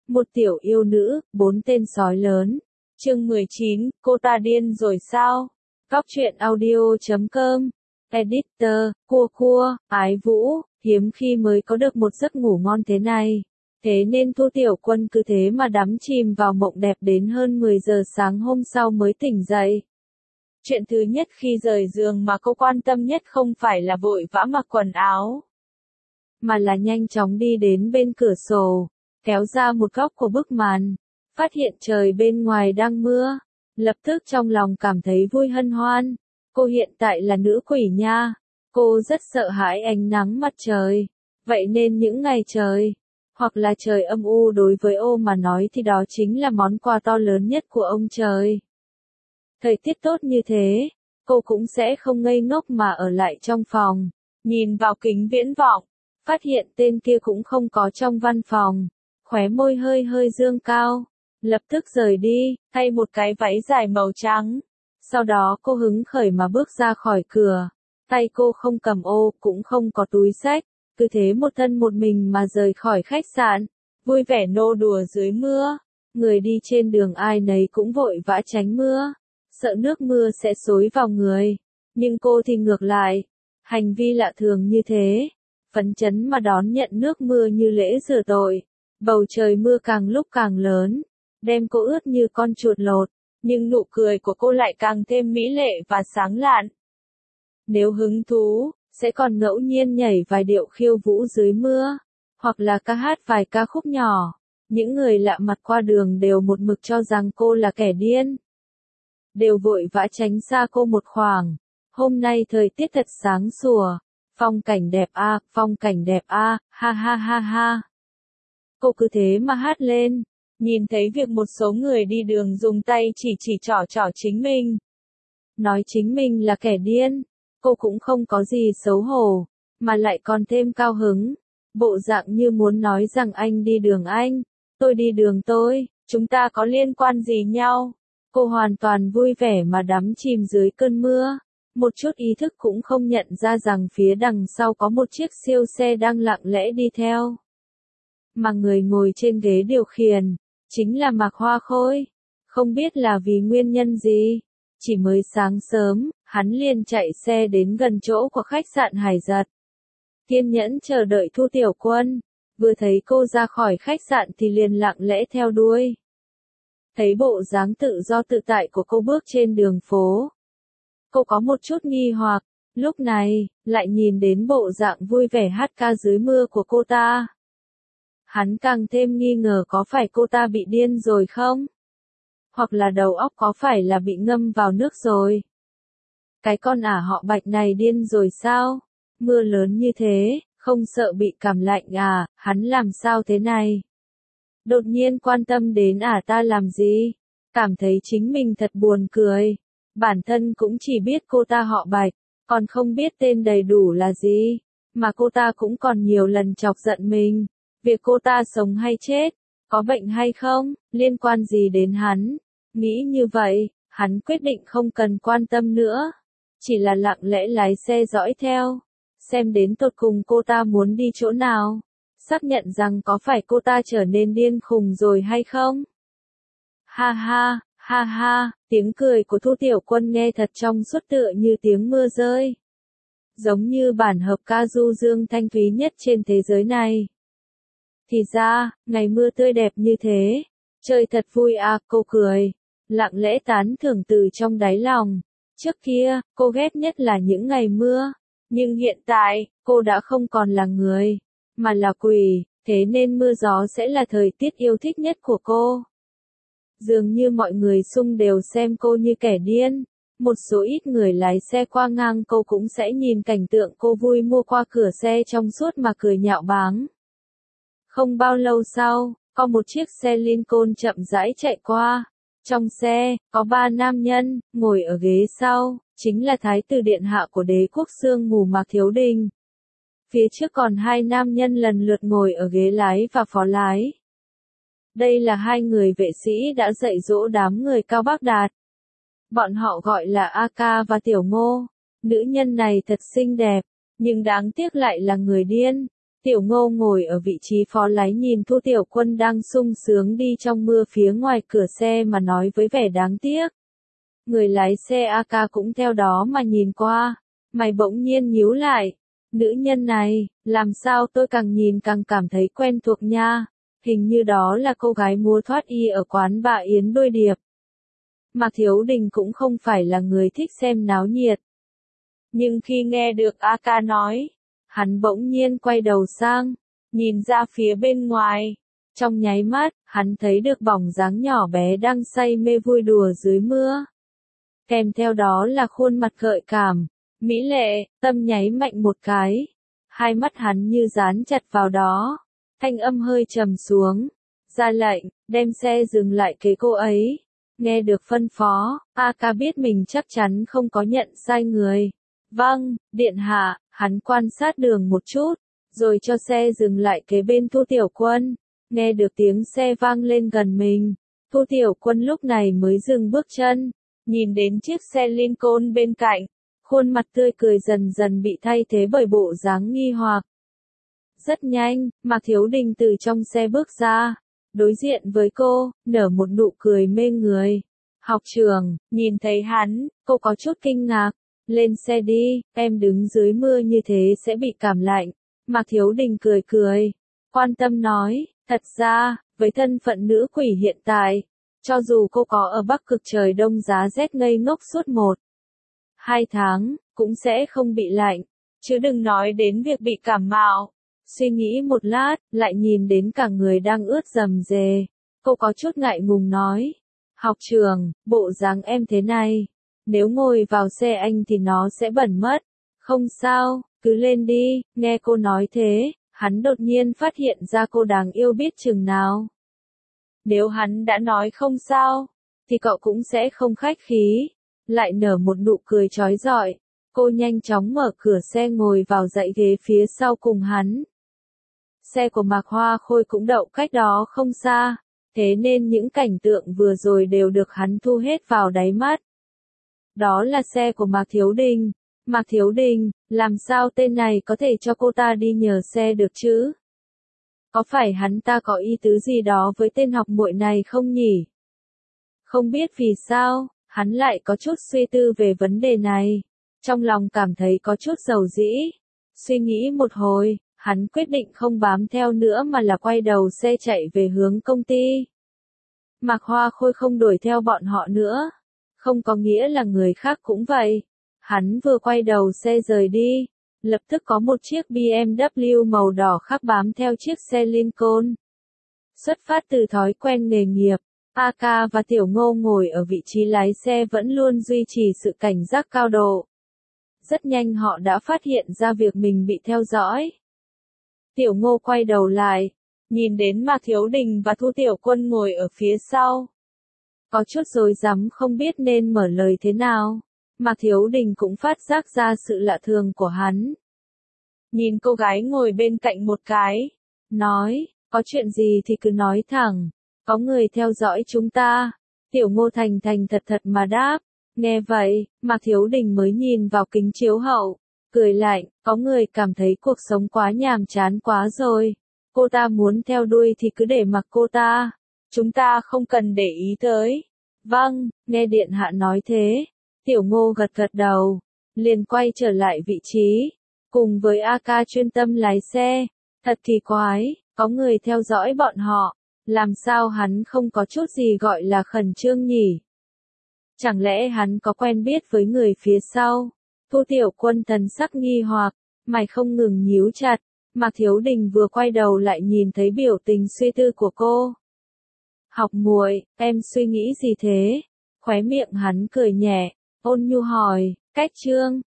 Một tiểu yêu nữ, 4 tên sói lớn. Chương 19, cô ta điên rồi sao? Góc truyện audio.com. Editor, cua, ái vũ, hiếm khi mới có được một giấc ngủ ngon thế này. Thế nên Thu Tiểu Quân cứ thế mà đắm chìm vào mộng đẹp đến hơn 10 giờ sáng hôm sau mới tỉnh dậy. Chuyện thứ nhất khi rời giường mà cô quan tâm nhất không phải là vội vã mặc quần áo, mà là nhanh chóng đi đến bên cửa sổ, kéo ra một góc của bức màn, phát hiện trời bên ngoài đang mưa, lập tức trong lòng cảm thấy vui hân hoan. Cô hiện tại là nữ quỷ nha, cô rất sợ hãi ánh nắng mặt trời, vậy nên những ngày trời, hoặc là trời âm u đối với ô mà nói thì đó chính là món quà to lớn nhất của ông trời. Thời tiết tốt như thế, cô cũng sẽ không ngây ngốc mà ở lại trong phòng, nhìn vào kính viễn vọng, phát hiện tên kia cũng không có trong văn phòng, khóe môi hơi hơi dương cao, lập tức rời đi, thay một cái váy dài màu trắng. Sau đó cô hứng khởi mà bước ra khỏi cửa, tay cô không cầm ô, cũng không có túi xách, cứ thế một thân một mình mà rời khỏi khách sạn, vui vẻ nô đùa dưới mưa. Người đi trên đường ai nấy cũng vội vã tránh mưa, sợ nước mưa sẽ xối vào người, nhưng cô thì ngược lại, hành vi lạ thường như thế, phấn chấn mà đón nhận nước mưa như lễ rửa tội. Bầu trời mưa càng lúc càng lớn, đem cô ướt như con chuột lột, nhưng nụ cười của cô lại càng thêm mỹ lệ và sáng lạn. Nếu hứng thú, sẽ còn ngẫu nhiên nhảy vài điệu khiêu vũ dưới mưa, hoặc là ca hát vài ca khúc nhỏ. Những người lạ mặt qua đường đều một mực cho rằng cô là kẻ điên, đều vội vã tránh xa cô một khoảng. Hôm nay thời tiết thật sáng sủa, phong cảnh đẹp a, phong cảnh đẹp a, ha ha ha ha. Cô cứ thế mà hát lên, nhìn thấy việc một số người đi đường dùng tay chỉ trỏ chính mình, nói chính mình là kẻ điên, cô cũng không có gì xấu hổ, mà lại còn thêm cao hứng, bộ dạng như muốn nói rằng anh đi đường anh, tôi đi đường tôi, chúng ta có liên quan gì nhau. Cô hoàn toàn vui vẻ mà đắm chìm dưới cơn mưa, một chút ý thức cũng không nhận ra rằng phía đằng sau có một chiếc siêu xe đang lặng lẽ đi theo. Mà người ngồi trên ghế điều khiển, chính là Mạc Hoa Khôi. Không biết là vì nguyên nhân gì, chỉ mới sáng sớm, hắn liền chạy xe đến gần chỗ của khách sạn Hải Giật. Kiên nhẫn chờ đợi Thu Tiểu Quân, vừa thấy cô ra khỏi khách sạn thì liền lặng lẽ theo đuôi. Thấy bộ dáng tự do tự tại của cô bước trên đường phố, cô có một chút nghi hoặc, lúc này, lại nhìn đến bộ dạng vui vẻ hát ca dưới mưa của cô ta. Hắn càng thêm nghi ngờ có phải cô ta bị điên rồi không? Hoặc là đầu óc có phải là bị ngâm vào nước rồi? Cái con ả họ Bạch này điên rồi sao? Mưa lớn như thế, không sợ bị cảm lạnh à, hắn làm sao thế này? Đột nhiên quan tâm đến ả ta làm gì? Cảm thấy chính mình thật buồn cười. Bản thân cũng chỉ biết cô ta họ Bạch, còn không biết tên đầy đủ là gì. Mà cô ta cũng còn nhiều lần chọc giận mình. Việc cô ta sống hay chết, có bệnh hay không, liên quan gì đến hắn? Nghĩ như vậy, hắn quyết định không cần quan tâm nữa. Chỉ là lặng lẽ lái xe dõi theo, xem đến tột cùng cô ta muốn đi chỗ nào. Xác nhận rằng có phải cô ta trở nên điên khùng rồi hay không? Ha ha, tiếng cười của Thu Tiểu Quân nghe thật trong suốt tựa như tiếng mưa rơi. Giống như bản hợp ca du dương thanh thúy nhất trên thế giới này. Thì ra, ngày mưa tươi đẹp như thế, trời thật vui à, cô cười, lặng lẽ tán thưởng từ trong đáy lòng. Trước kia, cô ghét nhất là những ngày mưa, nhưng hiện tại, cô đã không còn là người, mà là quỷ, thế nên mưa gió sẽ là thời tiết yêu thích nhất của cô. Dường như mọi người xung đều xem cô như kẻ điên, một số ít người lái xe qua ngang cô cũng sẽ nhìn cảnh tượng cô vui mua qua cửa xe trong suốt mà cười nhạo báng. Không bao lâu sau, có một chiếc xe Lincoln chậm rãi chạy qua. Trong xe, có 3 nam nhân, ngồi ở ghế sau, chính là Thái tử Điện Hạ của Đế quốc Sương Mù Mạc Thiếu Đình. Phía trước còn 2 nam nhân lần lượt ngồi ở ghế lái và phó lái. Đây là 2 người vệ sĩ đã dạy dỗ đám người Cao Bác Đạt. Bọn họ gọi là A Ca và Tiểu Ngô. Nữ nhân này thật xinh đẹp, nhưng đáng tiếc lại là người điên. Tiểu Ngô ngồi ở vị trí phó lái nhìn Thu Tiểu Quân đang sung sướng đi trong mưa phía ngoài cửa xe mà nói với vẻ đáng tiếc. Người lái xe AK cũng theo đó mà nhìn qua, mày bỗng nhiên nhíu lại. Nữ nhân này, làm sao tôi càng nhìn càng cảm thấy quen thuộc nha. Hình như đó là cô gái mua thoát y ở quán bà Yến Đôi Điệp. Mạc Thiếu Đình cũng không phải là người thích xem náo nhiệt. Nhưng khi nghe được AK nói, hắn bỗng nhiên quay đầu sang, nhìn ra phía bên ngoài. Trong nháy mắt, hắn thấy được bóng dáng nhỏ bé đang say mê vui đùa dưới mưa. Kèm theo đó là khuôn mặt gợi cảm, mỹ lệ, tâm nháy mạnh một cái. Hai mắt hắn như dán chặt vào đó. Thanh âm hơi trầm xuống. Ra lệnh, đem xe dừng lại kế cô ấy. Nghe được phân phó, AK biết mình chắc chắn không có nhận sai người. Vâng, điện hạ, hắn quan sát đường một chút, rồi cho xe dừng lại kế bên Thu Tiểu Quân. Nghe được tiếng xe vang lên gần mình, Thu Tiểu Quân lúc này mới dừng bước chân, nhìn đến chiếc xe Lincoln bên cạnh, khuôn mặt tươi cười dần dần bị thay thế bởi bộ dáng nghi hoặc. Rất nhanh, Mạc Thiếu Đình từ trong xe bước ra, đối diện với cô, nở một nụ cười mê người. Học trưởng, nhìn thấy hắn, cô có chút kinh ngạc. Lên xe đi, em đứng dưới mưa như thế sẽ bị cảm lạnh. Mạc Thiếu Đình cười cười, quan tâm nói, thật ra, với thân phận nữ quỷ hiện tại, cho dù cô có ở Bắc Cực trời đông giá rét ngây ngốc suốt 1-2 tháng, cũng sẽ không bị lạnh, chứ đừng nói đến việc bị cảm mạo. Suy nghĩ một lát, lại nhìn đến cả người đang ướt rầm rề. Cô có chút ngại ngùng nói, học trưởng, bộ dáng em thế này, nếu ngồi vào xe anh thì nó sẽ bẩn mất. Không sao, cứ lên đi. Nghe cô nói thế, hắn đột nhiên phát hiện ra cô đáng yêu biết chừng nào. Nếu hắn đã nói không sao, thì cậu cũng sẽ không khách khí. Lại nở một nụ cười chói rọi. Cô nhanh chóng mở cửa xe ngồi vào dãy ghế phía sau cùng hắn. Xe của Mạc Hoa Khôi cũng đậu cách đó không xa, thế nên những cảnh tượng vừa rồi đều được hắn thu hết vào đáy mắt. Đó là xe của Mạc Thiếu Đình. Mạc Thiếu Đình, làm sao tên này có thể cho cô ta đi nhờ xe được chứ? Có phải hắn ta có ý tứ gì đó với tên học muội này không nhỉ? Không biết vì sao, hắn lại có chút suy tư về vấn đề này. Trong lòng cảm thấy có chút dầu dĩ. Suy nghĩ một hồi, hắn quyết định không bám theo nữa mà là quay đầu xe chạy về hướng công ty. Mạc Hoa Khôi không đuổi theo bọn họ nữa. Không có nghĩa là người khác cũng vậy. Hắn vừa quay đầu xe rời đi, lập tức có một chiếc BMW màu đỏ khác bám theo chiếc xe Lincoln. Xuất phát từ thói quen nghề nghiệp, AK và Tiểu Ngô ngồi ở vị trí lái xe vẫn luôn duy trì sự cảnh giác cao độ. Rất nhanh họ đã phát hiện ra việc mình bị theo dõi. Tiểu Ngô quay đầu lại, nhìn đến Mạc Thiếu Đình và Thu Tiểu Quân ngồi ở phía sau. Có chút rối rắm không biết nên mở lời thế nào. Mạc Thiếu Đình cũng phát giác ra sự lạ thường của hắn. Nhìn cô gái ngồi bên cạnh một cái, nói, có chuyện gì thì cứ nói thẳng, có người theo dõi chúng ta. Tiểu Ngô thành thành thật thật mà đáp. Nghe vậy, Mạc Thiếu Đình mới nhìn vào kính chiếu hậu, cười lạnh, có người cảm thấy cuộc sống quá nhàm chán quá rồi. Cô ta muốn theo đuôi thì cứ để mặc cô ta. Chúng ta không cần để ý tới. Vâng, nghe điện hạ nói thế. Tiểu Ngô gật gật đầu, liền quay trở lại vị trí, cùng với AK chuyên tâm lái xe. Thật kỳ quái, có người theo dõi bọn họ, làm sao hắn không có chút gì gọi là khẩn trương nhỉ? Chẳng lẽ hắn có quen biết với người phía sau? Thu Tiểu Quân thần sắc nghi hoặc, mày không ngừng nhíu chặt. Mạc Thiếu Đình vừa quay đầu lại nhìn thấy biểu tình suy tư của cô. Học muội, em suy nghĩ gì thế? Khóe miệng hắn cười nhẹ, ôn nhu hỏi, cách chương.